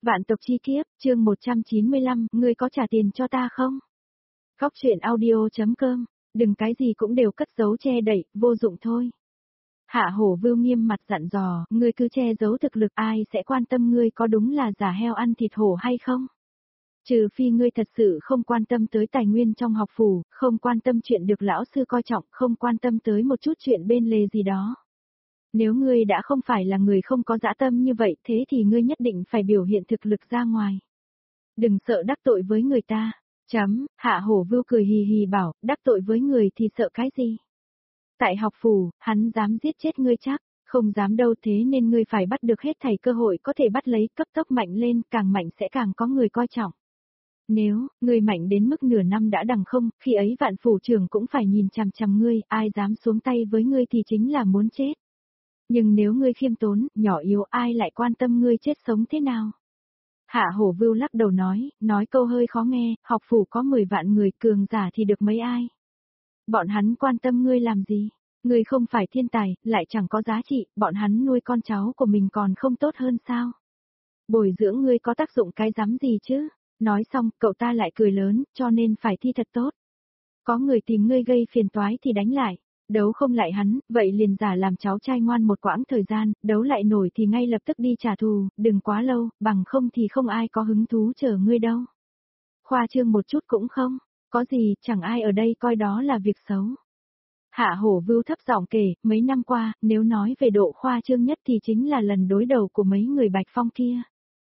Vạn tộc chi kiếp, chương 195, ngươi có trả tiền cho ta không? Góc truyện audio.com, đừng cái gì cũng đều cất giấu che đậy, vô dụng thôi. Hạ Hổ Vưu nghiêm mặt dặn dò, ngươi cứ che giấu thực lực ai sẽ quan tâm ngươi có đúng là giả heo ăn thịt hổ hay không? Trừ phi ngươi thật sự không quan tâm tới tài nguyên trong học phủ, không quan tâm chuyện được lão sư coi trọng, không quan tâm tới một chút chuyện bên lề gì đó. Nếu ngươi đã không phải là người không có dã tâm như vậy thế thì ngươi nhất định phải biểu hiện thực lực ra ngoài. Đừng sợ đắc tội với người ta. Hạ Hổ Vưu cười hì hì bảo, đắc tội với người thì sợ cái gì? Tại học phủ, hắn dám giết chết ngươi chắc, không dám đâu thế nên ngươi phải bắt được hết thảy cơ hội có thể bắt lấy cấp tốc mạnh lên, càng mạnh sẽ càng có người coi trọng. Nếu, ngươi mạnh đến mức nửa năm đã đằng không, khi ấy vạn phủ trưởng cũng phải nhìn chằm chằm ngươi, ai dám xuống tay với ngươi thì chính là muốn chết. Nhưng nếu ngươi khiêm tốn, nhỏ yếu ai lại quan tâm ngươi chết sống thế nào? Hạ Hổ Vưu lắc đầu nói câu hơi khó nghe, học phủ có 10 vạn người cường giả thì được mấy ai? Bọn hắn quan tâm ngươi làm gì? Ngươi không phải thiên tài, lại chẳng có giá trị, bọn hắn nuôi con cháu của mình còn không tốt hơn sao? Bồi dưỡng ngươi có tác dụng cái rắm gì chứ? Nói xong, cậu ta lại cười lớn, cho nên phải thi thật tốt. Có người tìm ngươi gây phiền toái thì đánh lại. Đấu không lại hắn, vậy liền giả làm cháu trai ngoan một quãng thời gian, đấu lại nổi thì ngay lập tức đi trả thù, đừng quá lâu, bằng không thì không ai có hứng thú chờ ngươi đâu. Khoa trương một chút cũng không, có gì, chẳng ai ở đây coi đó là việc xấu. Hạ Hổ Vưu thấp giọng kể, mấy năm qua, nếu nói về độ khoa trương nhất thì chính là lần đối đầu của mấy người Bạch Phong kia.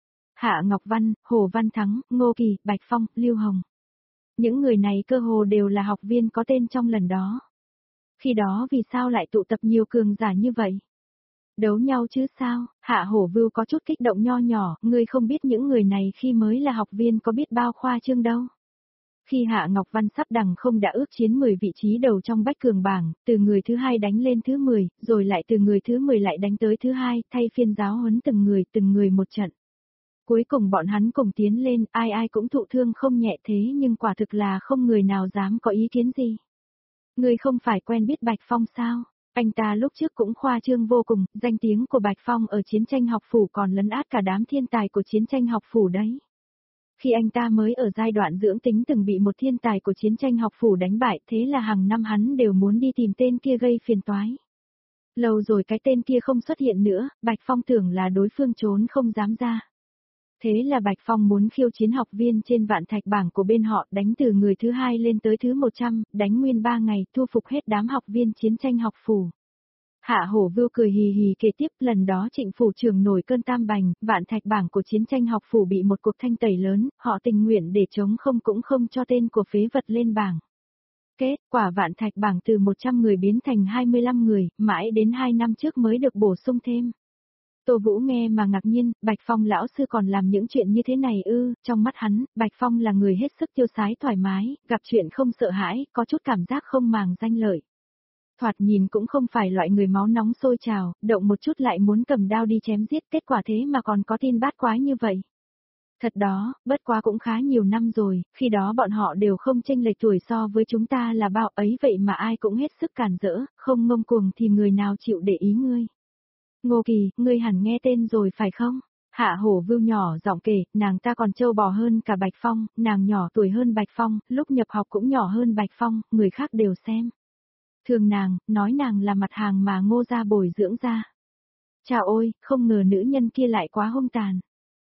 Hạ Ngọc Văn, Hồ Văn Thắng, Ngô Kỳ, Bạch Phong, Lưu Hồng. Những người này cơ hồ đều là học viên có tên trong lần đó. Khi đó vì sao lại tụ tập nhiều cường giả như vậy? Đấu nhau chứ sao? Hạ Hổ Vưu có chút kích động nho nhỏ, ngươi không biết những người này khi mới là học viên có biết bao khoa trương đâu. Khi Hạ Ngọc Văn sắp đằng không đã ước chiến 10 vị trí đầu trong bách cường bảng, từ người thứ 2 đánh lên thứ 10, rồi lại từ người thứ 10 lại đánh tới thứ 2, thay phiên giáo huấn từng người một trận. Cuối cùng bọn hắn cùng tiến lên, ai ai cũng thụ thương không nhẹ thế nhưng quả thực là không người nào dám có ý kiến gì. Ngươi không phải quen biết Bạch Phong sao? Anh ta lúc trước cũng khoa trương vô cùng, danh tiếng của Bạch Phong ở chiến tranh học phủ còn lấn át cả đám thiên tài của chiến tranh học phủ đấy. Khi anh ta mới ở giai đoạn dưỡng tính từng bị một thiên tài của chiến tranh học phủ đánh bại, thế là hàng năm hắn đều muốn đi tìm tên kia gây phiền toái. Lâu rồi cái tên kia không xuất hiện nữa, Bạch Phong tưởng là đối phương trốn không dám ra. Thế là Bạch Phong muốn khiêu chiến học viên trên vạn thạch bảng của bên họ, đánh từ người thứ 2 lên tới thứ 100, đánh nguyên 3 ngày, thu phục hết đám học viên chiến tranh học phủ. Hạ Hổ Vưu cười hì hì kể tiếp, lần đó Trịnh phủ trưởng nổi cơn tam bành, vạn thạch bảng của chiến tranh học phủ bị một cuộc thanh tẩy lớn, họ tình nguyện để chống không cũng không cho tên của phế vật lên bảng. Kết quả vạn thạch bảng từ 100 người biến thành 25 người, mãi đến 2 năm trước mới được bổ sung thêm. Tô Vũ nghe mà ngạc nhiên, Bạch Phong lão sư còn làm những chuyện như thế này ư? Trong mắt hắn, Bạch Phong là người hết sức tiêu sái thoải mái, gặp chuyện không sợ hãi, có chút cảm giác không màng danh lợi. Thoạt nhìn cũng không phải loại người máu nóng sôi trào, động một chút lại muốn cầm đao đi chém giết, kết quả thế mà còn có tin bát quái như vậy. Thật đó, bất quá cũng khá nhiều năm rồi, khi đó bọn họ đều không chênh lệch tuổi so với chúng ta là bao ấy vậy mà ai cũng hết sức cản rỡ, không ngông cuồng thì người nào chịu để ý ngươi. Ngô Kỳ, ngươi hẳn nghe tên rồi phải không? Hạ Hổ Vưu nhỏ giọng kể, nàng ta còn trâu bò hơn cả Bạch Phong, nàng nhỏ tuổi hơn Bạch Phong, lúc nhập học cũng nhỏ hơn Bạch Phong, người khác đều xem. Thường nàng, nói nàng là mặt hàng mà Ngô gia bồi dưỡng ra. Chà ôi, không ngờ nữ nhân kia lại quá hung tàn.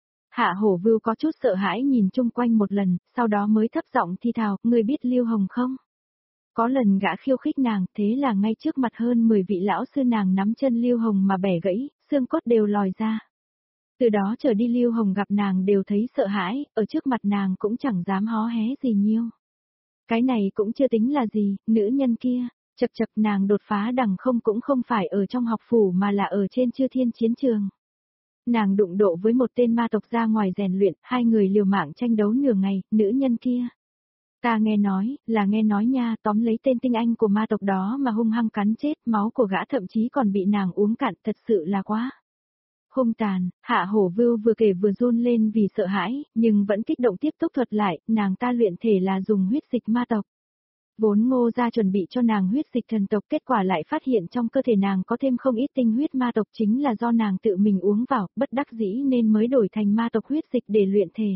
Hạ Hổ Vưu có chút sợ hãi nhìn chung quanh một lần, sau đó mới thấp giọng thi thào, ngươi biết Lưu Hồng không? Có lần gã khiêu khích nàng, thế là ngay trước mặt hơn 10 vị lão sư nàng nắm chân Lưu Hồng mà bẻ gãy, xương cốt đều lòi ra. Từ đó trở đi Lưu Hồng gặp nàng đều thấy sợ hãi, ở trước mặt nàng cũng chẳng dám hó hé gì nhiêu. Cái này cũng chưa tính là gì, nữ nhân kia, chập chập nàng đột phá đằng không cũng không phải ở trong học phủ mà là ở trên Chư Thiên chiến trường. Nàng đụng độ với một tên ma tộc ra ngoài rèn luyện, hai người liều mạng tranh đấu nửa ngày, nữ nhân kia. Ta nghe nói nha, tóm lấy tên tinh anh của ma tộc đó mà hung hăng cắn chết, máu của gã thậm chí còn bị nàng uống cạn, thật sự là quá hung tàn. Hạ Hổ Vưu vừa kể vừa run lên vì sợ hãi, nhưng vẫn kích động tiếp tục thuật lại, nàng ta luyện thể là dùng huyết dịch ma tộc. Vốn Ngô gia chuẩn bị cho nàng huyết dịch thần tộc, kết quả lại phát hiện trong cơ thể nàng có thêm không ít tinh huyết ma tộc, chính là do nàng tự mình uống vào, bất đắc dĩ nên mới đổi thành ma tộc huyết dịch để luyện thể.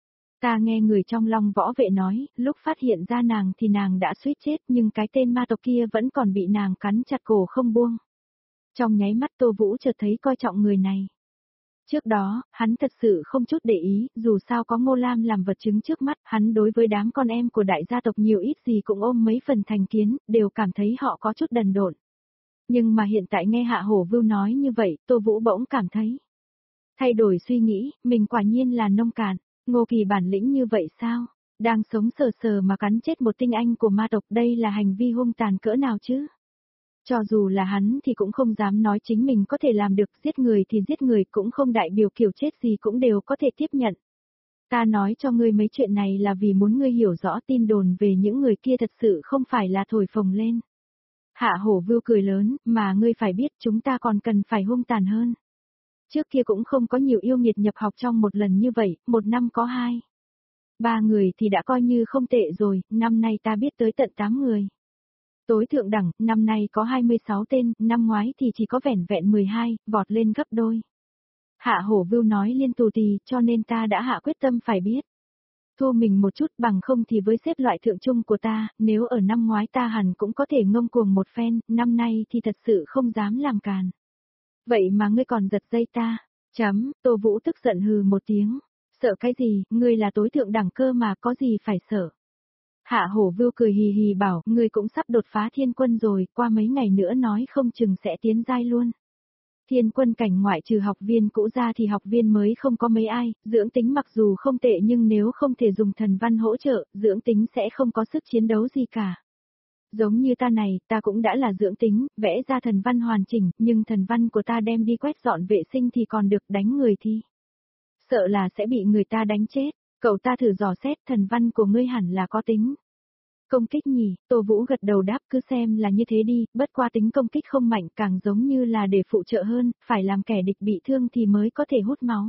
Ta nghe người trong Long Võ Vệ nói, lúc phát hiện ra nàng thì nàng đã suýt chết, nhưng cái tên ma tộc kia vẫn còn bị nàng cắn chặt cổ không buông. Trong nháy mắt Tô Vũ chợt thấy coi trọng người này. Trước đó, hắn thật sự không chút để ý, dù sao có Ngô Lam làm vật chứng trước mắt, hắn đối với đám con em của đại gia tộc nhiều ít gì cũng ôm mấy phần thành kiến, đều cảm thấy họ có chút đần độn. Nhưng mà hiện tại nghe Hạ Hổ Vưu nói như vậy, Tô Vũ bỗng cảm thấy thay đổi suy nghĩ, mình quả nhiên là nông cạn. Ngô Kỳ bản lĩnh như vậy sao? Đang sống sờ sờ mà cắn chết một tinh anh của ma tộc, đây là hành vi hung tàn cỡ nào chứ? Cho dù là hắn thì cũng không dám nói chính mình có thể làm được, giết người thì giết người, cũng không đại biểu kiểu chết gì cũng đều có thể tiếp nhận. Ta nói cho ngươi mấy chuyện này là vì muốn ngươi hiểu rõ tin đồn về những người kia thật sự không phải là thổi phồng lên. Hạ Hổ Vưu cười lớn, mà ngươi phải biết chúng ta còn cần phải hung tàn hơn. Trước kia cũng không có nhiều yêu nghiệt nhập học trong một lần như vậy, một năm có 2, 3 người thì đã coi như không tệ rồi, năm nay ta biết tới tận 8 người. Tối thượng đẳng, năm nay có 26 tên, năm ngoái thì chỉ có vẻn vẹn 12, vọt lên gấp đôi. Hạ Hổ Vưu nói liên tù tì, cho nên ta đã hạ quyết tâm phải biết. Thua mình một chút, bằng không thì với xếp loại thượng trung của ta, nếu ở năm ngoái ta hẳn cũng có thể ngông cuồng một phen, năm nay thì thật sự không dám làm càn. Vậy mà ngươi còn giật dây ta. Tô Vũ tức giận hừ một tiếng. Sợ cái gì, ngươi là tối thượng đẳng cơ mà, có gì phải sợ. Hạ Hổ Vưu cười hì hì bảo, ngươi cũng sắp đột phá thiên quân rồi, qua mấy ngày nữa nói không chừng sẽ tiến giai luôn. Thiên quân cảnh ngoại trừ học viên cũ ra thì học viên mới không có mấy ai, dưỡng tính mặc dù không tệ nhưng nếu không thể dùng thần văn hỗ trợ, dưỡng tính sẽ không có sức chiến đấu gì cả. Giống như ta này, ta cũng đã là dưỡng tính, vẽ ra thần văn hoàn chỉnh, nhưng thần văn của ta đem đi quét dọn vệ sinh thì còn được, đánh người thì sợ là sẽ bị người ta đánh chết. Cậu ta thử dò xét, thần văn của ngươi hẳn là có tính công kích nhỉ? Tô Vũ gật đầu đáp, cứ xem là như thế đi, bất qua tính công kích không mạnh, càng giống như là để phụ trợ hơn, phải làm kẻ địch bị thương thì mới có thể hút máu.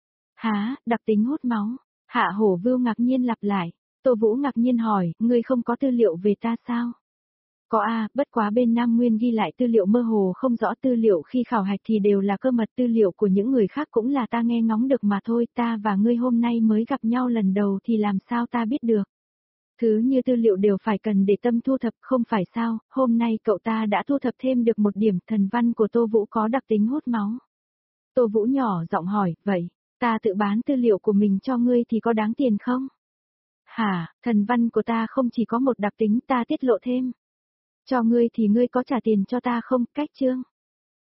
Hả, đặc tính hút máu? Hạ Hổ Vưu ngạc nhiên lặp lại. Tô Vũ ngạc nhiên hỏi, ngươi không có tư liệu về ta sao? Có bất quá bên Nam Nguyên ghi lại tư liệu mơ hồ không rõ, tư liệu khi khảo hạch thì đều là cơ mật, tư liệu của những người khác cũng là ta nghe ngóng được mà thôi, ta và ngươi hôm nay mới gặp nhau lần đầu thì làm sao ta biết được. Thứ như tư liệu đều phải cần để tâm thu thập, không phải sao, hôm nay cậu ta đã thu thập thêm được một điểm, thần văn của Tô Vũ có đặc tính hút máu. Tô Vũ nhỏ giọng hỏi, vậy, ta tự bán tư liệu của mình cho ngươi thì có đáng tiền không? Hả, thần văn của ta không chỉ có một đặc tính, ta tiết lộ thêm. Cho ngươi thì ngươi có trả tiền cho ta không? Cách chương.